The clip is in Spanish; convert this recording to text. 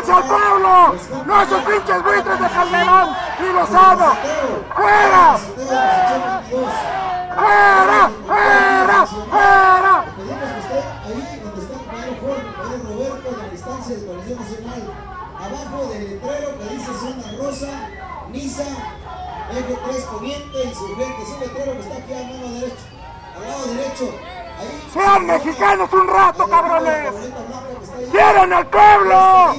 ¡Únanse al pueblo! ¡No esos pinches buitres de Calderón y Lozano! ¡Fuera! ¡Fuera! ¡Fuera! ¡Fuera! Pedimos que usted ahí donde está el compañero Jorge, el compañero Roberto, en la distancia de Coalición Nacional, abajo del letrero que dice Zona Rosa, Niza, Eje 3 Poniente, Insurgentes, un letrero que está aquí a mano derecha, al lado derecho. Ahí, ¡Sean mexicanos un rato, cabrones! ¡Quieren al pueblo!